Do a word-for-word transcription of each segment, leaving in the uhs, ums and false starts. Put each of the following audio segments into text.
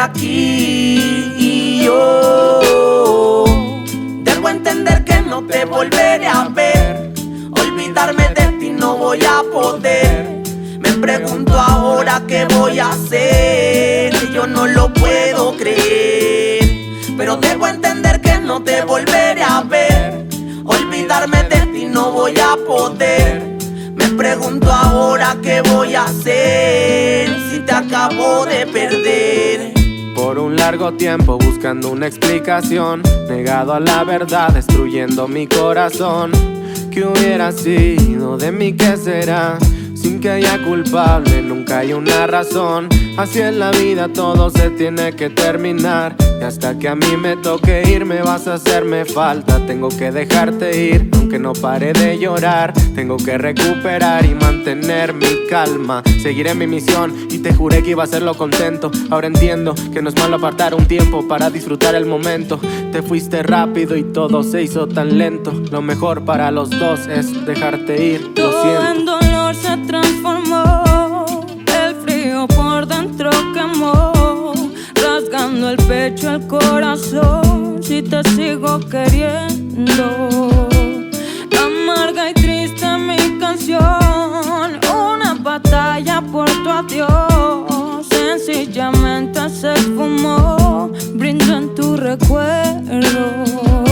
aquí y yo debo entender que no te volveré a ver. Olvidarme de ti no voy a poder. Me pregunto ahora qué voy a hacer. Yo no lo puedo creer, pero debo entender que no te volveré a ver. Olvidarme de ti no voy a poder. Me pregunto ahora qué voy a hacer si te acabo de perder. Por un largo tiempo buscando una explicación, negado a la verdad, destruyendo mi corazón. ¿Qué hubiera sido de mí? ¿Qué será? Sin que haya culpable, nunca hay una razón. Así es la vida, todo se tiene que terminar. Y hasta que a mí me toque ir, me vas a hacerme falta. Tengo que dejarte ir, aunque no pare de llorar. Tengo que recuperar y mantener mi calma. Seguiré mi misión y te juré que iba a hacerlo contento. Ahora entiendo que no es malo apartar un tiempo para disfrutar el momento. Te fuiste rápido y todo se hizo tan lento. Lo mejor para los dos es dejarte ir, lo Todo siento. en dolor se transformó, el frío por dentro quemó, rasgando el pecho, el corazón, si te sigo queriendo. Amarga y triste mi canción, una batalla por tu adiós, sencillamente se esfumó, brindo en tu recuerdo.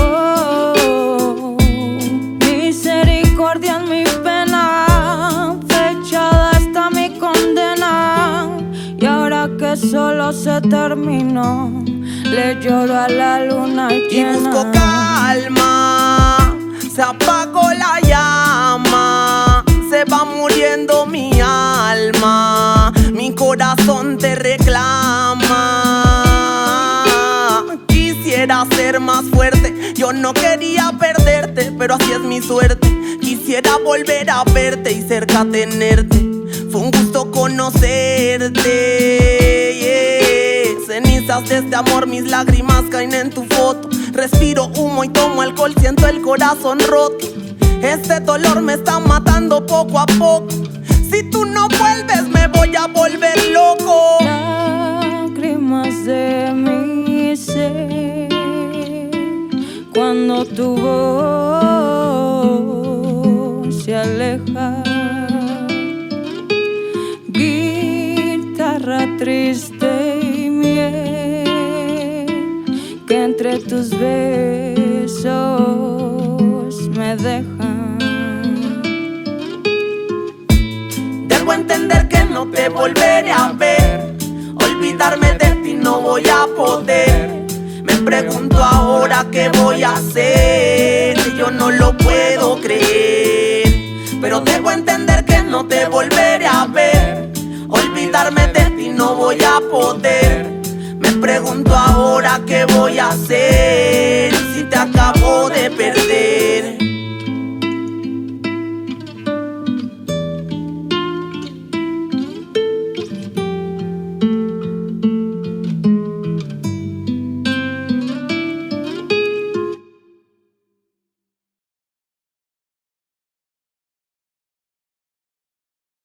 Misericordia en mi pena, fechada está mi condena. Y ahora que solo se terminó, le lloro a la luna Y llena. busco calma, se apagó la llama, se va muriendo mi alma, mi corazón te reclama. Quisiera ser más fuerte, yo no quería perderte, pero así es mi suerte. Quisiera volver a verte y cerca tenerte. Fue un gusto conocerte, yeah. Cenizas de este amor, mis lágrimas caen en tu foto. Respiro humo y tomo alcohol, siento el corazón roto. Este dolor me está matando poco a poco. Si tú no vuelves me voy a volver loco. Lágrimas de mi ser, cuando tu voz se aleja. Guitarra triste y miel, que entre tus besos me dejan. Debo entender que no te volveré a ver. Olvidarme de ti no voy a poder. Me pregunto ahora qué voy a hacer. Yo no lo puedo creer, pero debo entender que no te volveré a ver. Olvidarme de ti no voy a poder. Me pregunto ahora qué voy a hacer.